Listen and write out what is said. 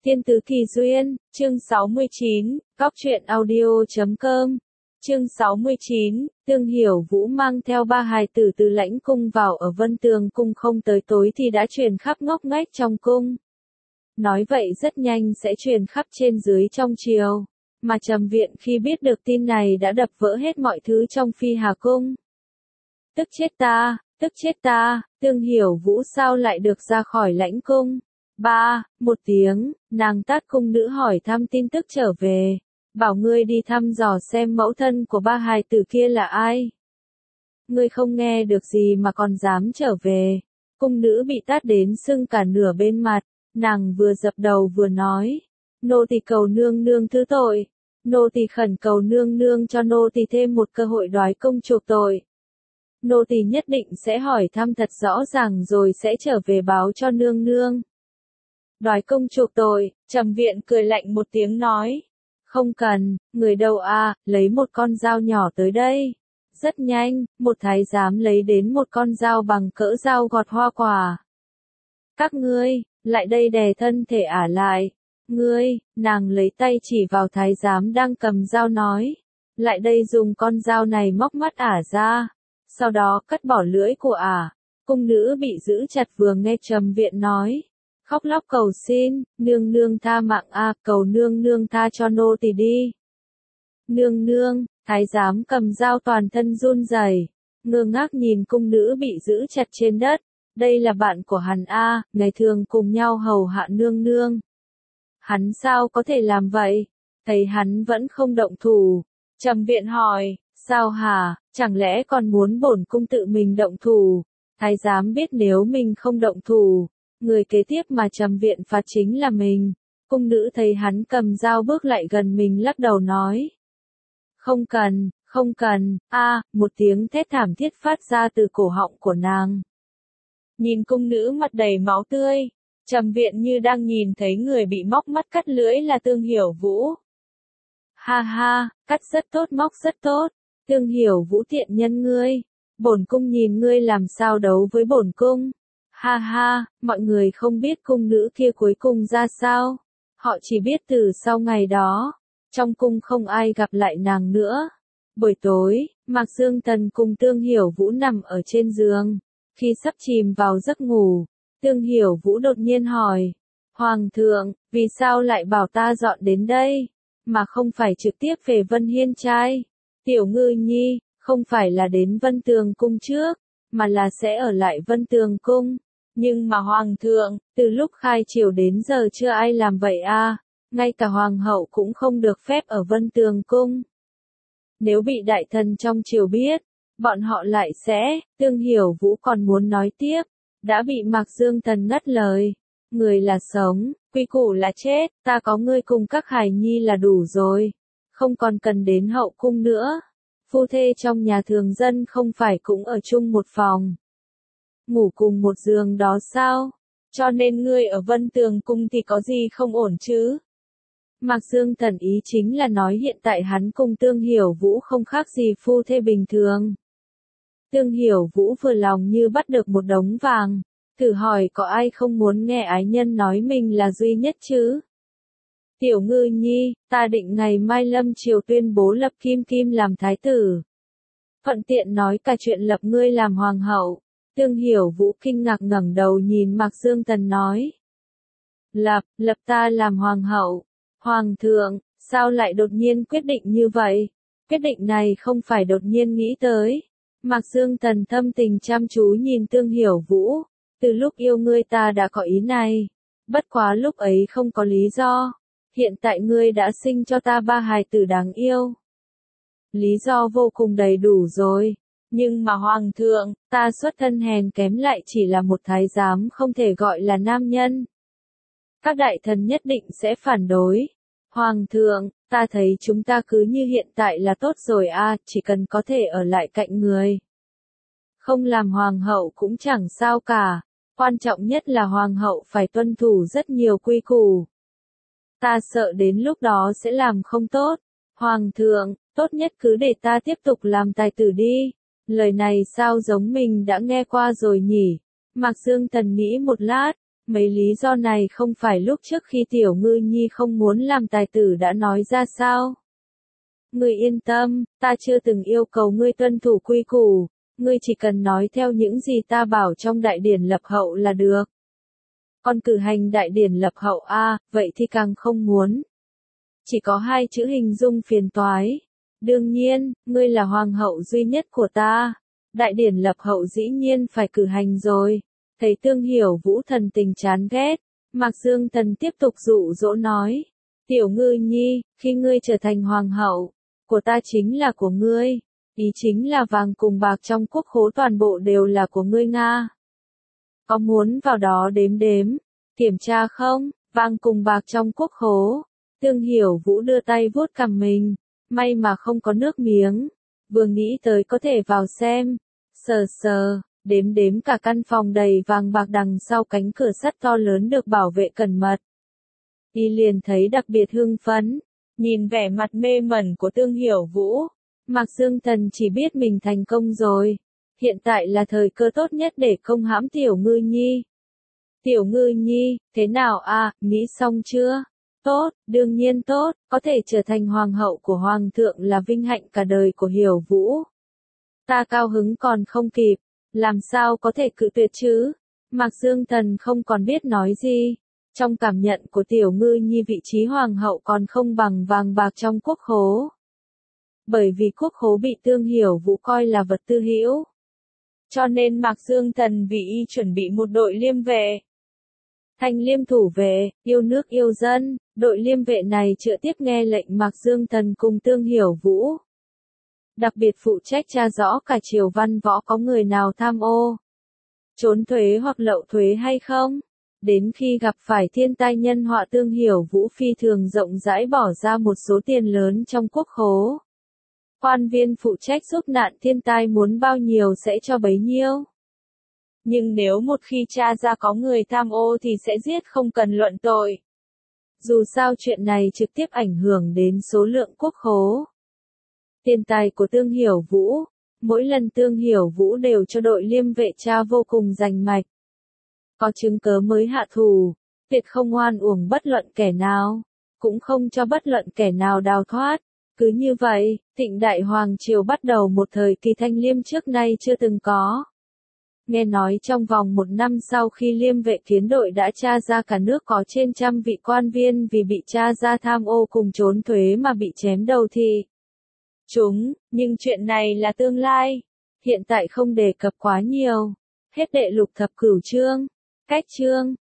Thiên Tứ Kỳ Duyên, chương 69, Cóc truyện audio.com. Chương 69, Tương Hiểu Vũ mang theo ba hài tử từ Lãnh cung vào ở Vân Tường cung không tới tối thì đã truyền khắp ngóc ngách trong cung. Nói vậy rất nhanh sẽ truyền khắp trên dưới trong triều, mà Trầm Viện khi biết được tin này đã đập vỡ hết mọi thứ trong Phi Hà cung. Tức chết ta, Tương Hiểu Vũ sao lại được ra khỏi Lãnh cung? Một tiếng, nàng tát cung nữ hỏi thăm tin tức trở về, bảo ngươi đi thăm dò xem mẫu thân của ba hài tử kia là ai. Ngươi không nghe được gì mà còn dám trở về. Cung nữ bị tát đến sưng cả nửa bên mặt, nàng vừa dập đầu vừa nói, nô tỳ cầu nương nương thứ tội, nô tỳ khẩn cầu nương nương cho nô tỳ thêm một cơ hội đoái công chuộc tội. Nô tỳ nhất định sẽ hỏi thăm thật rõ ràng rồi sẽ trở về báo cho nương nương. Đoái công chuộc tội, Trầm Viện cười lạnh một tiếng nói. Không cần, người đâu à, lấy một con dao nhỏ tới đây. Rất nhanh, một thái giám lấy đến một con dao bằng cỡ dao gọt hoa quả. Các ngươi, lại đây đè thân thể ả lại. Ngươi, nàng lấy tay chỉ vào thái giám đang cầm dao nói. Lại đây dùng con dao này móc mắt ả ra. Sau đó cắt bỏ lưỡi của ả. Cung nữ bị giữ chặt vừa nghe Trầm Viện nói. Khóc lóc cầu xin, nương nương tha mạng a, cầu nương nương tha cho nô tỳ đi. Nương nương, thái giám cầm dao toàn thân run rẩy, ngơ ngác nhìn cung nữ bị giữ chặt trên đất. Đây là bạn của hắn a, ngày thường cùng nhau hầu hạ nương nương. Hắn sao có thể làm vậy? Thấy hắn vẫn không động thủ. Trầm Viện hỏi, sao hả, chẳng lẽ còn muốn bổn cung tự mình động thủ? Thái giám biết nếu mình không động thủ, người kế tiếp mà Trầm Viện phạt chính là mình. Cung nữ thấy hắn cầm dao bước lại gần mình lắc đầu nói. Không cần, một tiếng thét thảm thiết phát ra từ cổ họng của nàng. Nhìn cung nữ mặt đầy máu tươi, Trầm Viện như đang nhìn thấy người bị móc mắt cắt lưỡi là Tương Hiểu Vũ. Ha ha, cắt rất tốt móc rất tốt, Tương Hiểu Vũ tiện nhân ngươi, bổn cung nhìn ngươi làm sao đấu với bổn cung. Ha ha, mọi người không biết cung nữ kia cuối cùng ra sao. Họ chỉ biết từ sau ngày đó, trong cung không ai gặp lại nàng nữa. Buổi tối, Mạc Dương Tần cùng Tương Hiểu Vũ nằm ở trên giường. Khi sắp chìm vào giấc ngủ, Tương Hiểu Vũ đột nhiên hỏi. Hoàng thượng, vì sao lại bảo ta dọn đến đây, mà không phải trực tiếp về Vân Hiên trai? Tiểu Ngư Nhi, không phải là đến Vân Tường cung trước, mà là sẽ ở lại Vân Tường cung. Nhưng mà Hoàng thượng, từ lúc khai triều đến giờ chưa ai làm vậy à, ngay cả Hoàng hậu cũng không được phép ở Vân Tường cung. Nếu bị đại thần trong triều biết, bọn họ lại sẽ, Tương Hiểu Vũ còn muốn nói tiếp, đã bị Mạc Dương Tần ngắt lời. Người là sống, quy củ là chết, ta có ngươi cùng các hài nhi là đủ rồi, không còn cần đến hậu cung nữa. Phu thê trong nhà thường dân không phải cũng ở chung một phòng, ngủ cùng một giường đó sao? Cho nên ngươi ở Vân Tường cung thì có gì không ổn chứ? Mạc Dương Tần ý chính là nói hiện tại hắn cùng Tương Hiểu Vũ không khác gì phu thê bình thường. Tương Hiểu Vũ vừa lòng như bắt được một đống vàng, thử hỏi có ai không muốn nghe ái nhân nói mình là duy nhất chứ? Tiểu Ngư Nhi, ta định ngày mai lâm triều tuyên bố lập Kim Kim làm thái tử. Thuận tiện nói cả chuyện lập ngươi làm hoàng hậu. Tương Hiểu Vũ kinh ngạc ngẩng đầu nhìn Mạc Dương Tần nói. Lập ta làm hoàng hậu. Hoàng thượng, sao lại đột nhiên quyết định như vậy? Quyết định này không phải đột nhiên nghĩ tới. Mạc Dương Tần thâm tình chăm chú nhìn Tương Hiểu Vũ. Từ lúc yêu ngươi ta đã có ý này. Bất quá lúc ấy không có lý do. Hiện tại ngươi đã sinh cho ta ba hài tử đáng yêu. Lý do vô cùng đầy đủ rồi. Nhưng mà Hoàng thượng, ta xuất thân hèn kém lại chỉ là một thái giám không thể gọi là nam nhân. Các đại thần nhất định sẽ phản đối. Hoàng thượng, ta thấy chúng ta cứ như hiện tại là tốt rồi à, chỉ cần có thể ở lại cạnh người. Không làm hoàng hậu cũng chẳng sao cả, quan trọng nhất là hoàng hậu phải tuân thủ rất nhiều quy củ. Ta sợ đến lúc đó sẽ làm không tốt. Hoàng thượng, tốt nhất cứ để ta tiếp tục làm tài tử đi. Lời này sao giống mình đã nghe qua rồi nhỉ? Mạc Dương Tần nghĩ một lát, Mấy lý do này không phải lúc trước khi Tiểu Ngư Nhi không muốn làm tài tử đã nói ra sao? Ngươi yên tâm, ta chưa từng yêu cầu ngươi tuân thủ quy củ, ngươi chỉ cần nói theo những gì ta bảo trong đại điển lập hậu là được. Còn cử hành đại điển lập hậu vậy thì càng không muốn. Chỉ có hai chữ hình dung phiền toái. Đương nhiên, ngươi là hoàng hậu duy nhất của ta. Đại điển lập hậu dĩ nhiên phải cử hành rồi. Thấy Tương Hiểu Vũ thần tình chán ghét, Mạc Dương Thần tiếp tục dụ dỗ nói. Tiểu Ngư Nhi, khi ngươi trở thành hoàng hậu, của ta chính là của ngươi. Ý chính là vàng cùng bạc trong quốc khố toàn bộ đều là của ngươi Nga. Có muốn vào đó đếm đếm, kiểm tra không? Vàng cùng bạc trong quốc khố. Tương Hiểu Vũ đưa tay vuốt cằm mình, may mà không có nước miếng. Vừa nghĩ tới có thể vào xem, sờ sờ, đếm đếm cả căn phòng đầy vàng bạc đằng sau cánh cửa sắt to lớn được bảo vệ cẩn mật. Y liền thấy đặc biệt hưng phấn, nhìn vẻ mặt mê mẩn của Tương Hiểu Vũ. Mạc Dương Thần chỉ biết mình thành công rồi. Hiện tại là thời cơ tốt nhất để công hãm Tiểu Ngư Nhi. Tiểu Ngư Nhi, thế nào nghĩ xong chưa? Tốt, đương nhiên tốt, có thể trở thành hoàng hậu của hoàng thượng là vinh hạnh cả đời của Hiểu Vũ. Ta cao hứng còn không kịp, làm sao có thể cự tuyệt chứ? Mạc Dương Thần không còn biết nói gì. Trong cảm nhận của Tiểu Ngư Nhi vị trí hoàng hậu còn không bằng vàng bạc trong quốc khố. Bởi vì quốc khố bị Tương Hiểu Vũ coi là vật tư hữu. Cho nên Mạc Dương Thần vì y chuẩn bị một đội liêm vệ. Thành liêm thủ vệ, yêu nước yêu dân, đội liêm vệ này trực tiếp nghe lệnh Mạc Dương Thần cùng Tương Hiểu Vũ. Đặc biệt phụ trách tra rõ cả triều văn võ có người nào tham ô, trốn thuế hoặc lậu thuế hay không. Đến khi gặp phải thiên tai nhân họa Tương Hiểu Vũ phi thường rộng rãi bỏ ra một số tiền lớn trong quốc khố. Quan viên phụ trách giúp nạn thiên tai muốn bao nhiêu sẽ cho bấy nhiêu. Nhưng nếu một khi tra ra có người tham ô thì sẽ giết không cần luận tội. Dù sao chuyện này trực tiếp ảnh hưởng đến số lượng quốc khố. Tiền tài của Tương Hiểu Vũ, mỗi lần Tương Hiểu Vũ đều cho đội liêm vệ tra vô cùng rành mạch. Có chứng cớ mới hạ thủ, tuyệt không oan uổng bất luận kẻ nào, cũng không cho bất luận kẻ nào đào thoát. Cứ như vậy, Thịnh Đại Hoàng Triều bắt đầu một thời kỳ thanh liêm trước nay chưa từng có. Nghe nói trong vòng 1 năm sau khi liêm vệ kiến đội đã tra ra cả nước có trên 100 vị quan viên vì bị tra ra tham ô cùng trốn thuế mà bị chém đầu thì. Nhưng chuyện này là tương lai, hiện tại không đề cập quá nhiều. Hết đệ lục thập cửu chương. Cách chương